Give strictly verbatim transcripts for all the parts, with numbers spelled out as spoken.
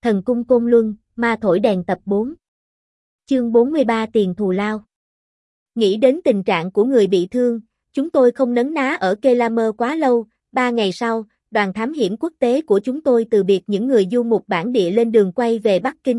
Thần cung Côn Luân, ma thổi đèn tập bốn. Chương bốn mươi ba tiền thù lao. Nghĩ đến tình trạng của người bị thương, chúng tôi không nấn ná ở Kelamer quá lâu. Ba ngày sau, đoàn thám hiểm quốc tế của chúng tôi từ biệt những người du mục bản địa lên đường quay về Bắc Kinh.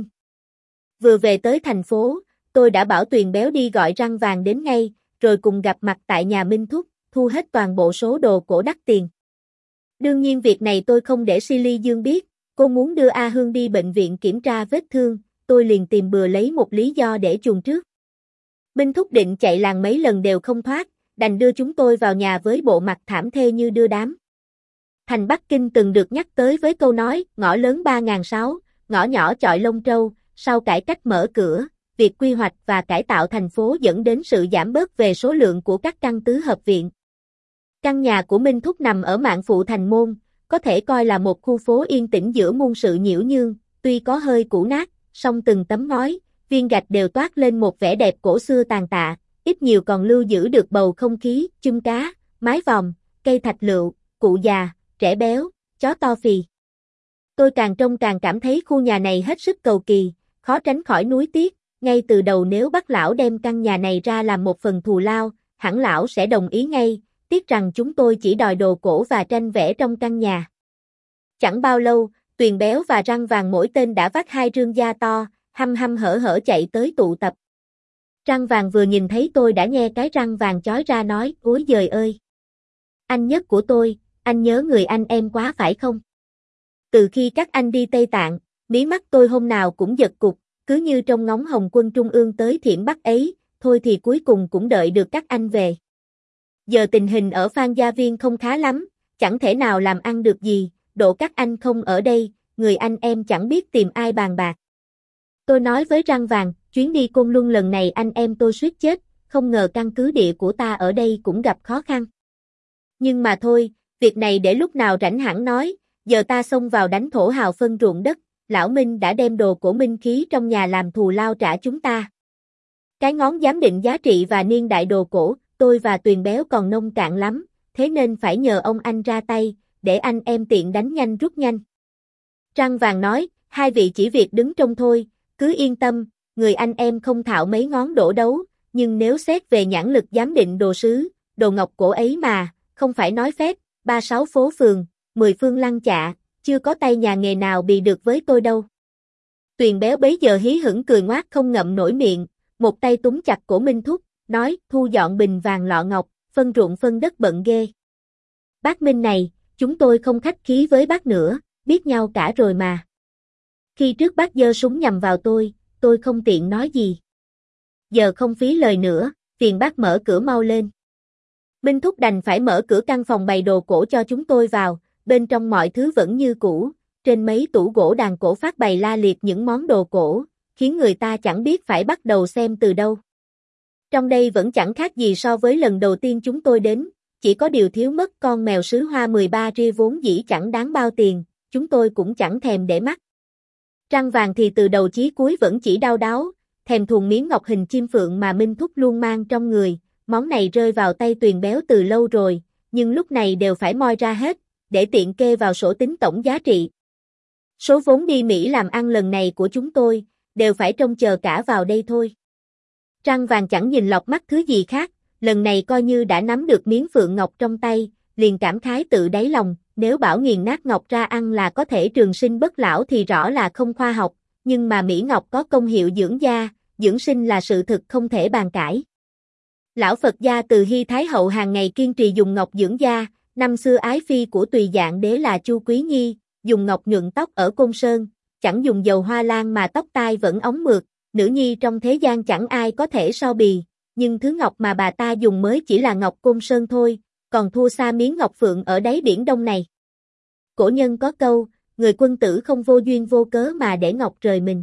Vừa về tới thành phố, tôi đã bảo Tuyền Béo đi gọi Răng Vàng đến ngay, rồi cùng gặp mặt tại nhà Minh Thúc, thu hết toàn bộ số đồ cổ đắt tiền. Đương nhiên việc này tôi không để Silly Dương biết, cô muốn đưa A Hương đi bệnh viện kiểm tra vết thương, tôi liền tìm bừa lấy một lý do để chuồn trước. Minh Thúc định chạy làng mấy lần đều không thoát, đành đưa chúng tôi vào nhà với bộ mặt thảm thê như đưa đám. Thành Bắc Kinh từng được nhắc tới với câu nói, ngõ lớn ba nghìn sáu, ngõ nhỏ chọi lông trâu, sau cải cách mở cửa, việc quy hoạch và cải tạo thành phố dẫn đến sự giảm bớt về số lượng của các căn tứ hợp viện. Căn nhà của Minh Thúc nằm ở mạn phụ thành môn, có thể coi là một khu phố yên tĩnh giữa muôn sự nhiễu nhương, tuy có hơi cũ nát, song từng tấm ngói, viên gạch đều toát lên một vẻ đẹp cổ xưa tàn tạ, ít nhiều còn lưu giữ được bầu không khí, chum cá, mái vòm, cây thạch lựu, cụ già, trẻ béo, chó to phì. Tôi càng trông càng cảm thấy khu nhà này hết sức cầu kỳ, khó tránh khỏi nuối tiếc, ngay từ đầu nếu bác lão đem căn nhà này ra làm một phần thù lao, hẳn lão sẽ đồng ý ngay, tiếc rằng chúng tôi chỉ đòi đồ cổ và tranh vẽ trong căn nhà. Chẳng bao lâu, Tuyền Béo và Răng Vàng mỗi tên đã vác hai rương da to, hăm hăm hở hở chạy tới tụ tập. Răng Vàng vừa nhìn thấy tôi đã nhe cái răng vàng chói ra nói, ối giời ơi! Anh nhất của tôi, anh nhớ người anh em quá phải không? Từ khi các anh đi Tây Tạng, mí mắt tôi hôm nào cũng giật cục, cứ như trong ngóng Hồng quân Trung ương tới Thiểm Bắc ấy, thôi thì cuối cùng cũng đợi được các anh về. Giờ tình hình ở Phan Gia Viên không khá lắm, chẳng thể nào làm ăn được gì, độ các anh không ở đây, người anh em chẳng biết tìm ai bàn bạc. Tôi nói với Răng Vàng, chuyến đi Côn Luân lần này anh em tôi suýt chết, không ngờ căn cứ địa của ta ở đây cũng gặp khó khăn. Nhưng mà thôi, việc này để lúc nào rảnh hẳn nói, giờ ta xông vào đánh thổ hào phân ruộng đất, lão Minh đã đem đồ cổ minh khí trong nhà làm thù lao trả chúng ta. Cái ngón giám định giá trị và niên đại đồ cổ, tôi và Tuyền Béo còn nông cạn lắm, thế nên phải nhờ ông anh ra tay, để anh em tiện đánh nhanh rút nhanh. Răng Vàng nói, hai vị chỉ việc đứng trông thôi, cứ yên tâm, người anh em không thạo mấy ngón đổ đấu, nhưng nếu xét về nhãn lực giám định đồ sứ, đồ ngọc cổ ấy mà, không phải nói phép, ba sáu phố phường, mười phương lăng chạ, chưa có tay nhà nghề nào bì được với tôi đâu. Tuyền Béo bấy giờ hí hửng cười ngoác không ngậm nổi miệng, một tay túm chặt cổ Minh Thúc, nói, thu dọn bình vàng lọ ngọc, phân ruộng phân đất bận ghê. Bác Minh này, chúng tôi không khách khí với bác nữa, biết nhau cả rồi mà. Khi trước bác giơ súng nhằm vào tôi, tôi không tiện nói gì. Giờ không phí lời nữa, phiền bác mở cửa mau lên. Minh Thúc đành phải mở cửa căn phòng bày đồ cổ cho chúng tôi vào, bên trong mọi thứ vẫn như cũ, trên mấy tủ gỗ đàn cổ phát bày la liệt những món đồ cổ, khiến người ta chẳng biết phải bắt đầu xem từ đâu. Trong đây vẫn chẳng khác gì so với lần đầu tiên chúng tôi đến, chỉ có điều thiếu mất con mèo sứ hoa mười ba ria vốn dĩ chẳng đáng bao tiền, chúng tôi cũng chẳng thèm để mắt. Răng Vàng thì từ đầu chí cuối vẫn chỉ đau đáu, thèm thuồng miếng ngọc hình chim phượng mà Minh Thúc luôn mang trong người, món này rơi vào tay Tuyền Béo từ lâu rồi, nhưng lúc này đều phải moi ra hết, để tiện kê vào sổ tính tổng giá trị. Số vốn đi Mỹ làm ăn lần này của chúng tôi, đều phải trông chờ cả vào đây thôi. Răng Vàng chẳng nhìn lọt mắt thứ gì khác, lần này coi như đã nắm được miếng phượng ngọc trong tay, liền cảm khái tự đáy lòng, nếu bảo nghiền nát ngọc ra ăn là có thể trường sinh bất lão thì rõ là không khoa học, nhưng mà Mỹ Ngọc có công hiệu dưỡng da, dưỡng sinh là sự thực không thể bàn cãi. Lão Phật gia từ Hy Thái Hậu hàng ngày kiên trì dùng ngọc dưỡng da, năm xưa ái phi của Tùy Dạng Đế là Chu Quý Nhi, dùng ngọc nhuận tóc ở Côn Sơn, chẳng dùng dầu hoa lan mà tóc tai vẫn óng mượt, nữ nhi trong thế gian chẳng ai có thể so bì, nhưng thứ ngọc mà bà ta dùng mới chỉ là ngọc Côn Sơn thôi, còn thua xa miếng ngọc phượng ở đáy biển Đông này. Cổ nhân có câu, người quân tử không vô duyên vô cớ mà để ngọc rời mình.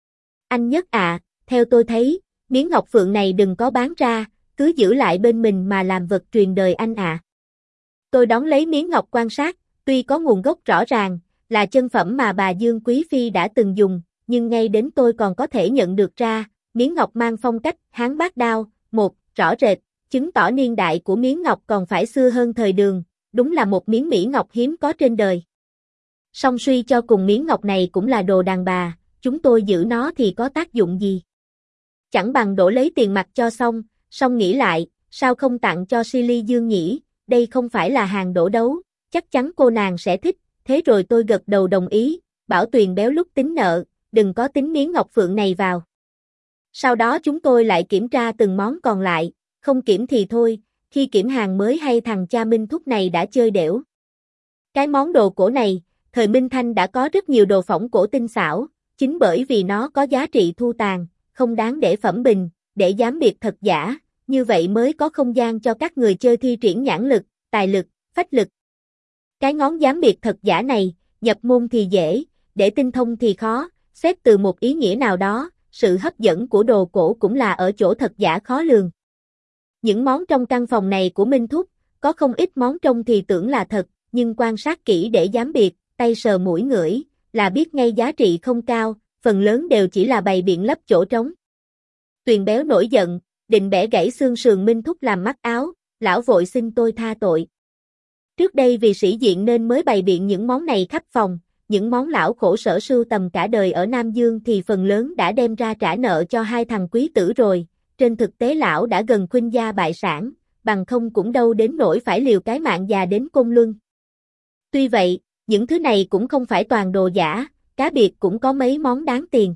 Anh Nhất ạ, à, theo tôi thấy, miếng ngọc phượng này đừng có bán ra, cứ giữ lại bên mình mà làm vật truyền đời anh ạ. À. Tôi đón lấy miếng ngọc quan sát, tuy có nguồn gốc rõ ràng, là chân phẩm mà bà Dương Quý Phi đã từng dùng, nhưng ngay đến tôi còn có thể nhận được ra, miếng ngọc mang phong cách Hán Bát Đao, một, rõ rệt, chứng tỏ niên đại của miếng ngọc còn phải xưa hơn thời Đường, đúng là một miếng mỹ ngọc hiếm có trên đời. Song suy cho cùng miếng ngọc này cũng là đồ đàn bà, chúng tôi giữ nó thì có tác dụng gì? Chẳng bằng đổ lấy tiền mặt cho xong, song nghĩ lại, sao không tặng cho Silly Dương nhỉ, đây không phải là hàng đổ đấu, chắc chắn cô nàng sẽ thích, thế rồi tôi gật đầu đồng ý, bảo Tuyền béo lúc tính nợ, đừng có tính miếng ngọc phượng này vào. Sau đó chúng tôi lại kiểm tra từng món còn lại, không kiểm thì thôi, khi kiểm hàng mới hay thằng cha Minh Thúc này đã chơi đểu. Cái món đồ cổ này, thời Minh Thanh đã có rất nhiều đồ phỏng cổ tinh xảo, chính bởi vì nó có giá trị thu tàn, không đáng để phẩm bình, để giám biệt thật giả, như vậy mới có không gian cho các người chơi thi triển nhãn lực, tài lực, phách lực. Cái ngón giám biệt thật giả này, nhập môn thì dễ, để tinh thông thì khó, xét từ một ý nghĩa nào đó, sự hấp dẫn của đồ cổ cũng là ở chỗ thật giả khó lường. Những món trong căn phòng này của Minh Thúc, có không ít món trông thì tưởng là thật, nhưng quan sát kỹ để giám biệt, tay sờ mũi ngửi, là biết ngay giá trị không cao, phần lớn đều chỉ là bày biện lấp chỗ trống. Tuyền béo nổi giận, định bẻ gãy xương sườn Minh Thúc làm mắc áo, lão vội xin tôi tha tội. Trước đây vì sĩ diện nên mới bày biện những món này khắp phòng, những món lão khổ sở sưu tầm cả đời ở Nam Dương thì phần lớn đã đem ra trả nợ cho hai thằng quý tử rồi, trên thực tế lão đã gần khuynh gia bại sản, bằng không cũng đâu đến nỗi phải liều cái mạng già đến Côn Luân. Tuy vậy, những thứ này cũng không phải toàn đồ giả, cá biệt cũng có mấy món đáng tiền.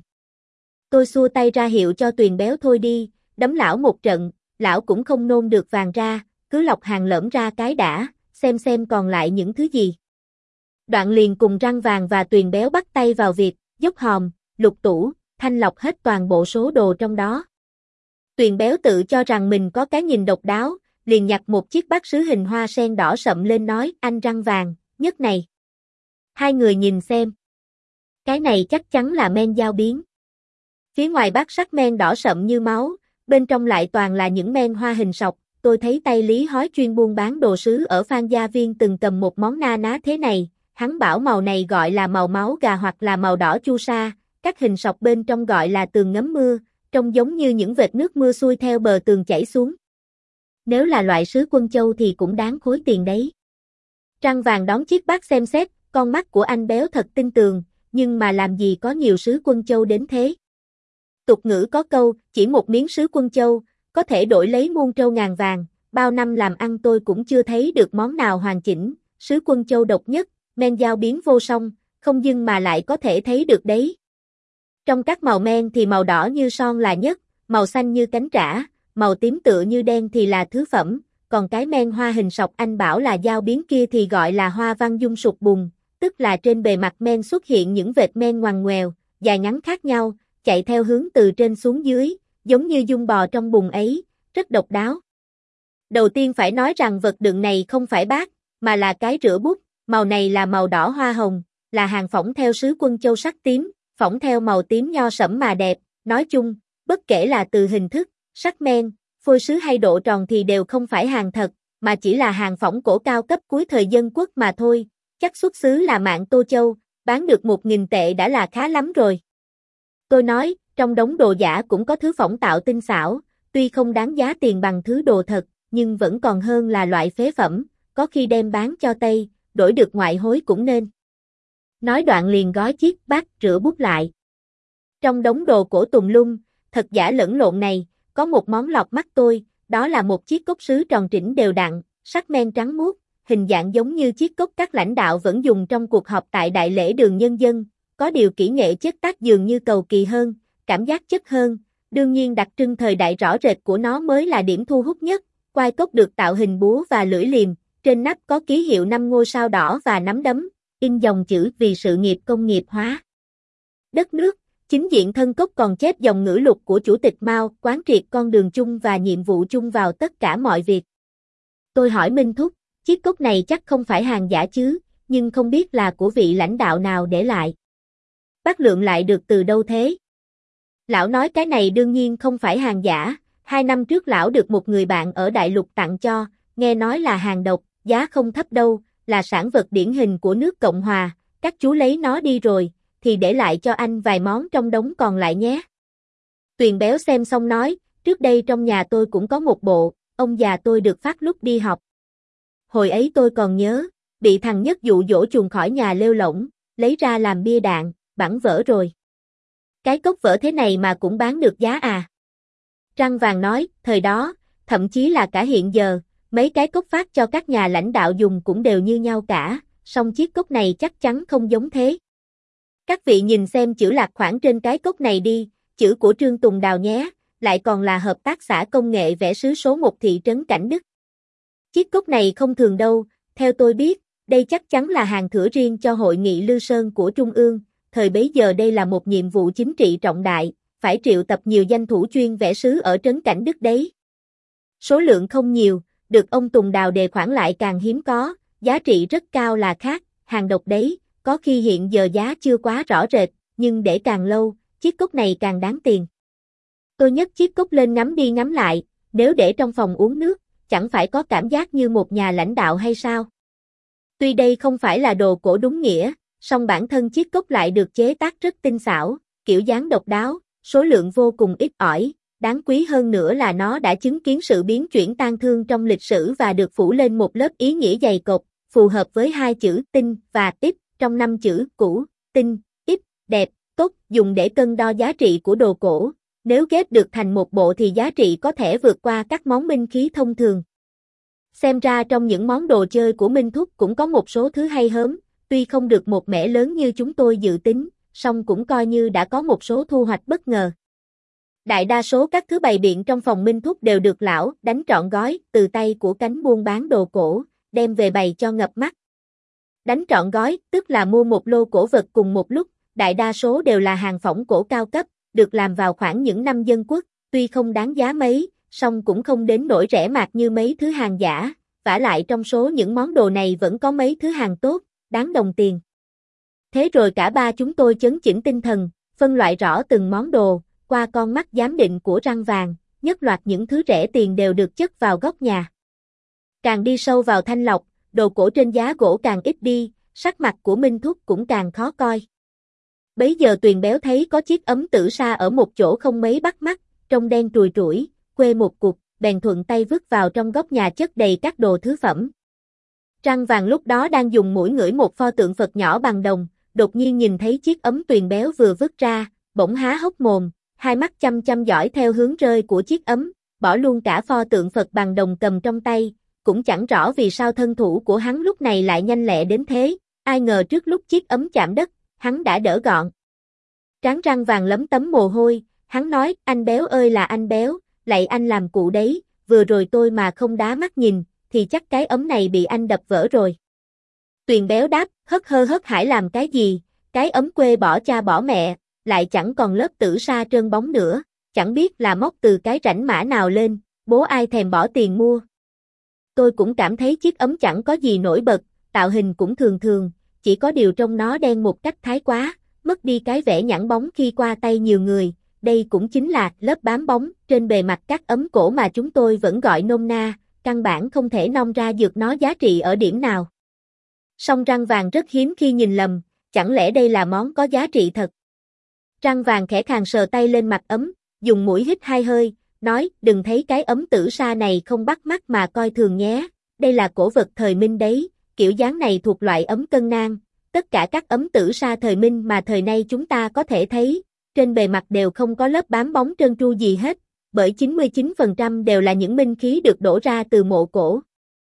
Tôi xua tay ra hiệu cho Tuyền béo thôi đi, đấm lão một trận, lão cũng không nôn được vàng ra, cứ lọc hàng lỡm ra cái đã, xem xem còn lại những thứ gì. Đoạn liền cùng Răng Vàng và Tuyền béo bắt tay vào việc, dốc hòm, lục tủ, thanh lọc hết toàn bộ số đồ trong đó. Tuyền béo tự cho rằng mình có cái nhìn độc đáo, liền nhặt một chiếc bát sứ hình hoa sen đỏ sậm lên nói, anh Răng Vàng, nhất này. Hai người nhìn xem. Cái này chắc chắn là men dao biến. Phía ngoài bát sắc men đỏ sậm như máu, bên trong lại toàn là những men hoa hình sọc. Tôi thấy tay Lý Hói chuyên buôn bán đồ sứ ở Phan Gia Viên từng cầm một món na ná thế này, hắn bảo màu này gọi là màu máu gà hoặc là màu đỏ chu sa, các hình sọc bên trong gọi là tường ngấm mưa, trông giống như những vệt nước mưa xuôi theo bờ tường chảy xuống. Nếu là loại sứ Quân Châu thì cũng đáng khối tiền đấy. Răng Vàng đón chiếc bát xem xét, con mắt của anh béo thật tinh tường, nhưng mà làm gì có nhiều sứ Quân Châu đến thế. Tục ngữ có câu, chỉ một miếng sứ Quân Châu, có thể đổi lấy muôn trâu ngàn vàng, bao năm làm ăn tôi cũng chưa thấy được món nào hoàn chỉnh, sứ Quân Châu độc nhất, men dao biến vô song, không dưng mà lại có thể thấy được đấy. Trong các màu men thì màu đỏ như son là nhất, màu xanh như cánh trả, màu tím tựa như đen thì là thứ phẩm, còn cái men hoa hình sọc anh bảo là dao biến kia thì gọi là hoa văn dung sụp bùn, tức là trên bề mặt men xuất hiện những vệt men ngoằn ngoèo, dài ngắn khác nhau, chạy theo hướng từ trên xuống dưới, giống như dung bò trong bùn ấy, rất độc đáo. Đầu tiên phải nói rằng vật đựng này không phải bát, mà là cái rửa bút, màu này là màu đỏ hoa hồng, là hàng phỏng theo sứ Quân Châu sắc tím, phỏng theo màu tím nho sẫm mà đẹp, nói chung, bất kể là từ hình thức, sắc men, phôi sứ hay độ tròn thì đều không phải hàng thật, mà chỉ là hàng phỏng cổ cao cấp cuối thời Dân Quốc mà thôi, chắc xuất xứ là Mạng Tô Châu, bán được một nghìn tệ đã là khá lắm rồi. Tôi nói, trong đống đồ giả cũng có thứ phỏng tạo tinh xảo, tuy không đáng giá tiền bằng thứ đồ thật, nhưng vẫn còn hơn là loại phế phẩm, có khi đem bán cho Tây, đổi được ngoại hối cũng nên. Nói đoạn liền gói chiếc bát rửa bút lại. Trong đống đồ cổ tùm lum, thật giả lẫn lộn này, có một món lọt mắt tôi, đó là một chiếc cốc sứ tròn trĩnh đều đặn, sắc men trắng muốt, hình dạng giống như chiếc cốc các lãnh đạo vẫn dùng trong cuộc họp tại Đại lễ Đường Nhân dân, có điều kỹ nghệ chất tác dường như cầu kỳ hơn, cảm giác chất hơn, đương nhiên đặc trưng thời đại rõ rệt của nó mới là điểm thu hút nhất, quai cốc được tạo hình búa và lưỡi liềm, trên nắp có ký hiệu năm ngôi sao đỏ và nắm đấm, in dòng chữ vì sự nghiệp công nghiệp hóa đất nước. Chính diện thân cốc còn chép dòng ngữ lục của Chủ tịch Mao, quán triệt con đường chung và nhiệm vụ chung vào tất cả mọi việc. Tôi hỏi Minh Thúc, chiếc cốc này chắc không phải hàng giả chứ, nhưng không biết là của vị lãnh đạo nào để lại. Bác Lượng lại được từ đâu thế? Lão nói cái này đương nhiên không phải hàng giả, hai năm trước lão được một người bạn ở Đại Lục tặng cho, nghe nói là hàng độc, giá không thấp đâu, là sản vật điển hình của nước Cộng Hòa, các chú lấy nó đi rồi, thì để lại cho anh vài món trong đống còn lại nhé. Tuyền béo xem xong nói, trước đây trong nhà tôi cũng có một bộ, ông già tôi được phát lúc đi học. Hồi ấy tôi còn nhớ, bị thằng Nhất dụ dỗ chuồn khỏi nhà lêu lổng, lấy ra làm bia đạn, bẵng vỡ rồi. Cái cốc vỡ thế này mà cũng bán được giá à? Răng vàng nói, thời đó, thậm chí là cả hiện giờ, mấy cái cốc phát cho các nhà lãnh đạo dùng cũng đều như nhau cả, song chiếc cốc này chắc chắn không giống thế. Các vị nhìn xem chữ lạc khoản trên cái cốc này đi, chữ của Trương Tùng Đào nhé, lại còn là hợp tác xã công nghệ vẽ sứ số một thị trấn Cảnh Đức. Chiếc cốc này không thường đâu, theo tôi biết, đây chắc chắn là hàng thưởng riêng cho hội nghị Lư Sơn của Trung ương, thời bấy giờ đây là một nhiệm vụ chính trị trọng đại, phải triệu tập nhiều danh thủ chuyên vẽ sứ ở trấn Cảnh Đức đấy. Số lượng không nhiều, được ông Tùng Đào đề khoản lại càng hiếm có, giá trị rất cao là khác, hàng độc đấy, có khi hiện giờ giá chưa quá rõ rệt, nhưng để càng lâu, chiếc cốc này càng đáng tiền. Tôi nhấc chiếc cốc lên ngắm đi ngắm lại, nếu để trong phòng uống nước, chẳng phải có cảm giác như một nhà lãnh đạo hay sao? Tuy đây không phải là đồ cổ đúng nghĩa, song bản thân chiếc cốc lại được chế tác rất tinh xảo, kiểu dáng độc đáo, số lượng vô cùng ít ỏi, đáng quý hơn nữa là nó đã chứng kiến sự biến chuyển tang thương trong lịch sử và được phủ lên một lớp ý nghĩa dày cộp, phù hợp với hai chữ tinh và tiếp trong năm chữ cũ, tinh, ít, đẹp, tốt dùng để cân đo giá trị của đồ cổ. Nếu ghép được thành một bộ thì giá trị có thể vượt qua các món binh khí thông thường. Xem ra trong những món đồ chơi của Minh Thúc cũng có một số thứ hay hớm, tuy không được một mẻ lớn như chúng tôi dự tính, song cũng coi như đã có một số thu hoạch bất ngờ. Đại đa số các thứ bày biện trong phòng Minh Thúc đều được lão đánh trọn gói từ tay của cánh buôn bán đồ cổ, đem về bày cho ngập mắt. Đánh trọn gói, tức là mua một lô cổ vật cùng một lúc, đại đa số đều là hàng phỏng cổ cao cấp, được làm vào khoảng những năm Dân Quốc, tuy không đáng giá mấy, song cũng không đến nỗi rẻ mạt như mấy thứ hàng giả, vả lại trong số những món đồ này vẫn có mấy thứ hàng tốt, đáng đồng tiền. Thế rồi cả ba chúng tôi chấn chỉnh tinh thần, phân loại rõ từng món đồ, qua con mắt giám định của Răng Vàng, nhất loạt những thứ rẻ tiền đều được chất vào góc nhà. Càng đi sâu vào thanh lọc, đồ cổ trên giá gỗ càng ít đi, sắc mặt của Minh Thúc cũng càng khó coi. Bấy giờ Tuyền Béo thấy có chiếc ấm tử sa ở một chỗ không mấy bắt mắt, trông đen trùi trũi, quê một cục, bèn thuận tay vứt vào trong góc nhà chất đầy các đồ thứ phẩm. Răng Vàng lúc đó đang dùng mũi ngửi một pho tượng Phật nhỏ bằng đồng, đột nhiên nhìn thấy chiếc ấm Tuyền Béo vừa vứt ra, bỗng há hốc mồm, hai mắt chăm chăm dõi theo hướng rơi của chiếc ấm, bỏ luôn cả pho tượng Phật bằng đồng cầm trong tay, cũng chẳng rõ vì sao thân thủ của hắn lúc này lại nhanh lẹ đến thế, ai ngờ trước lúc chiếc ấm chạm đất, hắn đã đỡ gọn. Trán Răng Vàng lấm tấm mồ hôi, hắn nói, anh Béo ơi là anh Béo, lạy anh làm cụ đấy, vừa rồi tôi mà không đá mắt nhìn, thì chắc cái ấm này bị anh đập vỡ rồi. Tuyền Béo đáp, hất hơ hất hải làm cái gì, cái ấm quê bỏ cha bỏ mẹ, lại chẳng còn lớp tử sa trơn bóng nữa, chẳng biết là móc từ cái rãnh mã nào lên, bố ai thèm bỏ tiền mua. Tôi cũng cảm thấy chiếc ấm chẳng có gì nổi bật, tạo hình cũng thường thường, chỉ có điều trong nó đen một cách thái quá, mất đi cái vẻ nhẵn bóng khi qua tay nhiều người, đây cũng chính là lớp bám bóng trên bề mặt các ấm cổ mà chúng tôi vẫn gọi nôm na, căn bản không thể nong ra được nó giá trị ở điểm nào. Song Răng Vàng rất hiếm khi nhìn lầm, chẳng lẽ đây là món có giá trị thật? Răng Vàng khẽ khàng sờ tay lên mặt ấm, dùng mũi hít hai hơi, nói, đừng thấy cái ấm tử sa này không bắt mắt mà coi thường nhé, đây là cổ vật thời Minh đấy, kiểu dáng này thuộc loại ấm cân nang, tất cả các ấm tử sa thời Minh mà thời nay chúng ta có thể thấy, trên bề mặt đều không có lớp bám bóng trơn tru gì hết, bởi chín mươi chín phần trăm đều là những minh khí được đổ ra từ mộ cổ.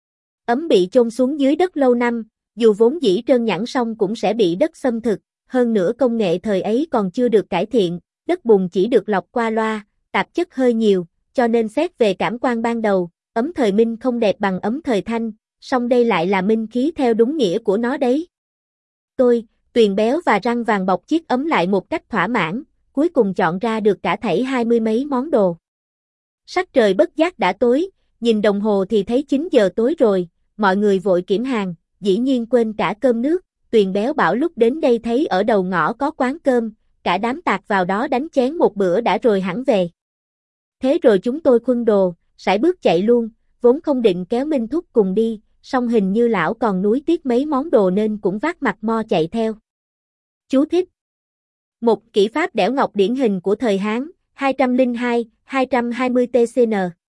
Ấm bị chôn xuống dưới đất lâu năm, dù vốn dĩ trơn nhẵn song cũng sẽ bị đất xâm thực, hơn nữa công nghệ thời ấy còn chưa được cải thiện, đất bùn chỉ được lọc qua loa, tạp chất hơi nhiều, cho nên xét về cảm quan ban đầu, ấm thời Minh không đẹp bằng ấm thời Thanh, song đây lại là minh khí theo đúng nghĩa của nó đấy. Tôi, Tuyền Béo và Răng Vàng bọc chiếc ấm lại một cách thỏa mãn, cuối cùng chọn ra được cả thảy hai mươi mấy món đồ. Sắc trời bất giác đã tối, nhìn đồng hồ thì thấy chín giờ tối rồi, mọi người vội kiểm hàng, dĩ nhiên quên cả cơm nước, Tuyền Béo bảo lúc đến đây thấy ở đầu ngõ có quán cơm, cả đám tạt vào đó đánh chén một bữa đã rồi hẳn về. Thế rồi chúng tôi khuân đồ, sải bước chạy luôn, vốn không định kéo Minh Thúc cùng đi, song hình như lão còn nuối tiếc mấy món đồ nên cũng vác mặt mo chạy theo. Chú thích: Một kỹ pháp đẽo ngọc điển hình của thời Hán, hai trăm lẻ hai, hai trăm hai mươi T C N